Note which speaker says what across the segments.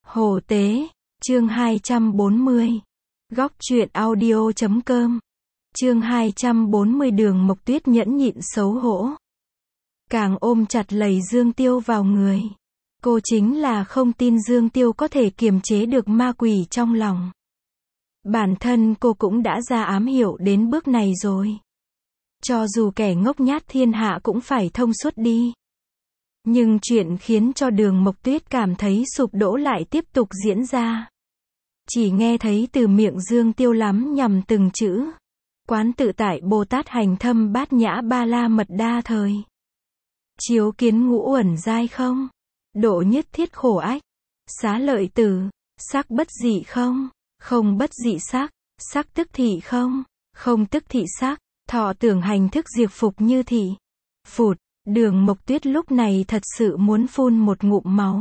Speaker 1: Hồ Tế, chương 240. Góc truyện audio.com. Chương 240 Đường Mộc Tuyết nhẫn nhịn xấu hổ. Càng ôm chặt lấy Dương Tiêu vào người. Cô chính là không tin Dương Tiêu có thể kiềm chế được ma quỷ trong lòng. Bản thân cô cũng đã ra ám hiệu đến bước này rồi. Cho dù kẻ ngốc nhát thiên hạ cũng phải thông suốt đi. Nhưng chuyện khiến cho Đường Mộc Tuyết cảm thấy sụp đổ lại tiếp tục diễn ra. Chỉ nghe thấy từ miệng Dương Tiêu lắm nhằm từng chữ. Quán tự tại Bồ Tát hành thâm bát nhã ba la mật đa thời. Chiếu kiến ngũ uẩn giai không? Độ nhất thiết khổ ách. Xá lợi tử. Sắc bất dị không? Không bất dị sắc. Sắc tức thị không? Không tức thị sắc. Thọ tưởng hành thức diệt phục như thị. Phụt. Đường Mộc Tuyết lúc này thật sự muốn phun một ngụm máu.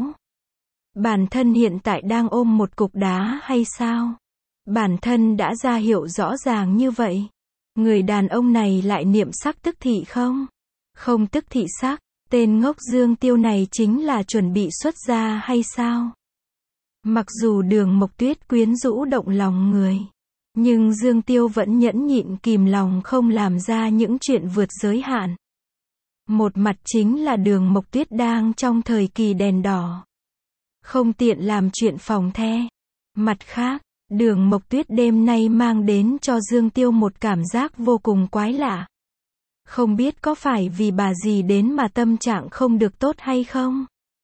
Speaker 1: Bản thân hiện tại đang ôm một cục đá hay sao? Bản thân đã ra hiệu rõ ràng như vậy. Người đàn ông này lại niệm sắc tức thị không? Không tức thị sắc. Tên ngốc Dương Tiêu này chính là chuẩn bị xuất gia hay sao? Mặc dù Đường Mộc Tuyết quyến rũ động lòng người. Nhưng Dương Tiêu vẫn nhẫn nhịn kìm lòng không làm ra những chuyện vượt giới hạn. Một mặt chính là Đường Mộc Tuyết đang trong thời kỳ đèn đỏ. Không tiện làm chuyện phòng the. Mặt khác, Đường Mộc Tuyết đêm nay mang đến cho Dương Tiêu một cảm giác vô cùng quái lạ. Không biết có phải vì bà gì đến mà tâm trạng không được tốt hay không?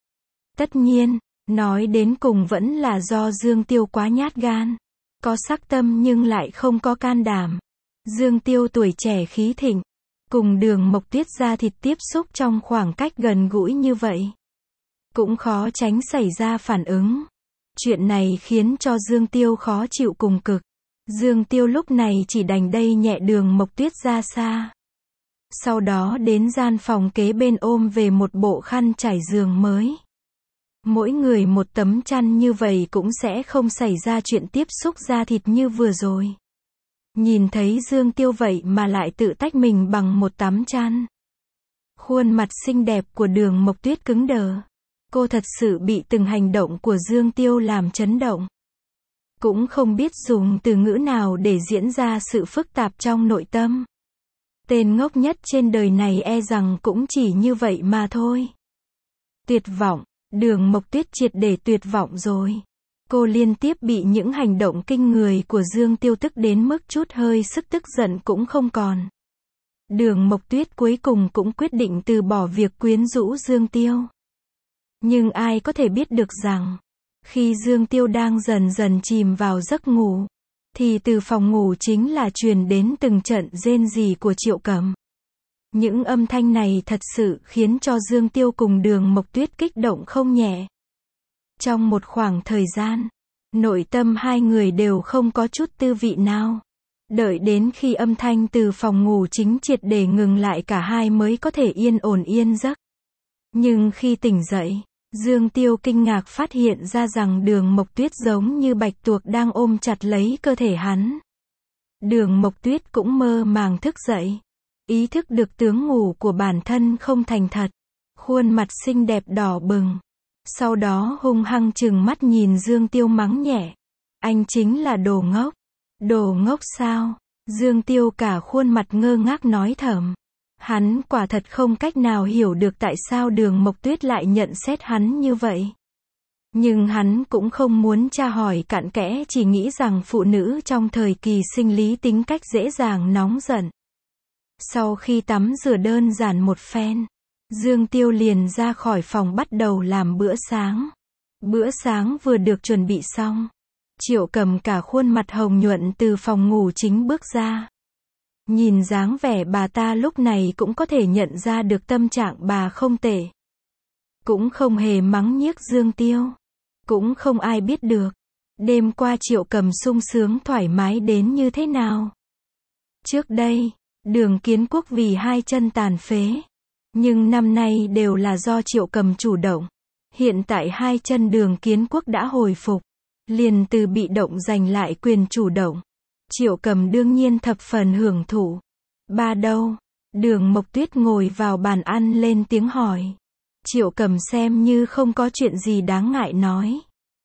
Speaker 1: Tất nhiên, nói đến cùng vẫn là do Dương Tiêu quá nhát gan. Có sắc tâm nhưng lại không có can đảm. Dương Tiêu tuổi trẻ khí thịnh. Cùng Đường Mộc Tuyết ra thịt tiếp xúc trong khoảng cách gần gũi như vậy. Cũng khó tránh xảy ra phản ứng. Chuyện này khiến cho Dương Tiêu khó chịu cùng cực. Dương Tiêu lúc này chỉ đành đẩy nhẹ Đường Mộc Tuyết ra xa. Sau đó đến gian phòng kế bên ôm về một bộ khăn trải giường mới. Mỗi người một tấm chăn như vậy cũng sẽ không xảy ra chuyện tiếp xúc da thịt như vừa rồi. Nhìn thấy Dương Tiêu vậy mà lại tự tách mình bằng một tấm chăn. Khuôn mặt xinh đẹp của Đường Mộc Tuyết cứng đờ. Cô thật sự bị từng hành động của Dương Tiêu làm chấn động. Cũng không biết dùng từ ngữ nào để diễn ra sự phức tạp trong nội tâm. Tên ngốc nhất trên đời này e rằng cũng chỉ như vậy mà thôi. Tuyệt vọng. Đường Mộc Tuyết triệt để tuyệt vọng rồi. Cô liên tiếp bị những hành động kinh người của Dương Tiêu tức đến mức chút hơi sức tức giận cũng không còn. Đường Mộc Tuyết cuối cùng cũng quyết định từ bỏ việc quyến rũ Dương Tiêu. Nhưng ai có thể biết được rằng, khi Dương Tiêu đang dần dần chìm vào giấc ngủ, thì từ phòng ngủ chính là truyền đến từng trận rên rỉ của Triệu Cầm. Những âm thanh này thật sự khiến cho Dương Tiêu cùng Đường Mộc Tuyết kích động không nhẹ. Trong một khoảng thời gian, nội tâm hai người đều không có chút tư vị nào. Đợi đến khi âm thanh từ phòng ngủ chính triệt để ngừng lại cả hai mới có thể yên ổn yên giấc. Nhưng khi tỉnh dậy, Dương Tiêu kinh ngạc phát hiện ra rằng Đường Mộc Tuyết giống như bạch tuộc đang ôm chặt lấy cơ thể hắn. Đường Mộc Tuyết cũng mơ màng thức dậy. Ý thức được tướng ngủ của bản thân không thành thật. Khuôn mặt xinh đẹp đỏ bừng. Sau đó hung hăng trừng mắt nhìn Dương Tiêu mắng nhẹ. Anh chính là đồ ngốc. Đồ ngốc sao? Dương Tiêu cả khuôn mặt ngơ ngác nói thầm. Hắn quả thật không cách nào hiểu được tại sao Đường Mộc Tuyết lại nhận xét hắn như vậy. Nhưng hắn cũng không muốn tra hỏi cặn kẽ, chỉ nghĩ rằng phụ nữ trong thời kỳ sinh lý tính cách dễ dàng nóng giận. Sau khi tắm rửa đơn giản một phen, Dương Tiêu liền ra khỏi phòng bắt đầu làm bữa sáng. Bữa sáng vừa được chuẩn bị xong, Triệu Cầm cả khuôn mặt hồng nhuận từ phòng ngủ chính bước ra. Nhìn dáng vẻ bà ta lúc này cũng có thể nhận ra được tâm trạng bà không tệ. Cũng không hề mắng nhiếc Dương Tiêu. Cũng không ai biết được đêm qua Triệu Cầm sung sướng thoải mái đến như thế nào. Trước đây, Đường Kiến Quốc vì hai chân tàn phế. Nhưng năm nay đều là do Triệu Cầm chủ động. Hiện tại hai chân Đường Kiến Quốc đã hồi phục. Liền từ bị động giành lại quyền chủ động. Triệu Cầm đương nhiên thập phần hưởng thụ. Ba đâu? Đường Mộc Tuyết ngồi vào bàn ăn lên tiếng hỏi. Triệu Cầm xem như không có chuyện gì đáng ngại nói.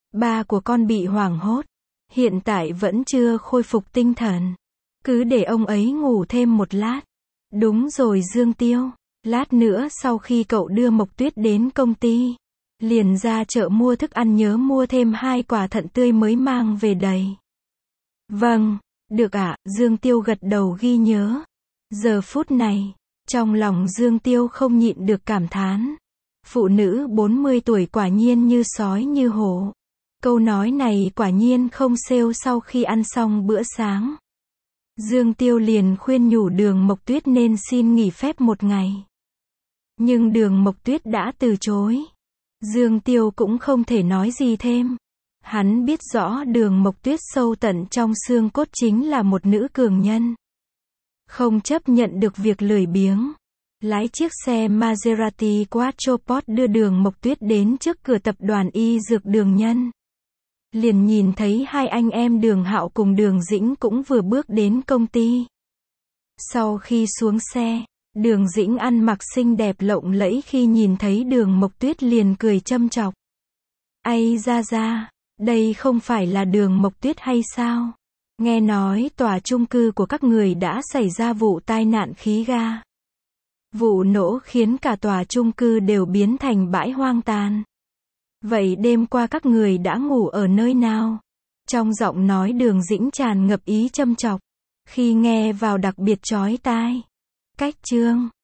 Speaker 1: Ba của con bị hoảng hốt. Hiện tại vẫn chưa khôi phục tinh thần. Cứ để ông ấy ngủ thêm một lát. Đúng rồi Dương Tiêu. Lát nữa sau khi cậu đưa Mộc Tuyết đến công ty, liền ra chợ mua thức ăn, nhớ mua thêm 2 quả thận tươi mới mang về đầy. Vâng, được ạ, Dương Tiêu gật đầu ghi nhớ. Giờ phút này, trong lòng Dương Tiêu không nhịn được cảm thán. Phụ nữ 40 tuổi quả nhiên như sói như hổ. Câu nói này quả nhiên không sale sau khi ăn xong bữa sáng. Dương Tiêu liền khuyên nhủ Đường Mộc Tuyết nên xin nghỉ phép một ngày. Nhưng Đường Mộc Tuyết đã từ chối. Dương Tiêu cũng không thể nói gì thêm. Hắn biết rõ Đường Mộc Tuyết sâu tận trong xương cốt chính là một nữ cường nhân. Không chấp nhận được việc lười biếng. Lái chiếc xe Maserati Quattroporte đưa Đường Mộc Tuyết đến trước cửa tập đoàn y dược Đường Nhân. Liền nhìn thấy hai anh em Đường Hạo cùng Đường Dĩnh cũng vừa bước đến công ty. Sau khi xuống xe, Đường Dĩnh ăn mặc xinh đẹp lộng lẫy, khi nhìn thấy Đường Mộc Tuyết liền cười châm chọc. Ây ra, đây không phải là Đường Mộc Tuyết hay sao? Nghe nói tòa chung cư của các người đã xảy ra vụ tai nạn khí ga. Vụ nổ khiến cả tòa chung cư đều biến thành bãi hoang tàn. Vậy đêm qua các người đã ngủ ở nơi nào? Trong giọng nói Đường Dĩnh tràn ngập ý châm chọc. Khi nghe vào đặc biệt chói tai. Cách chương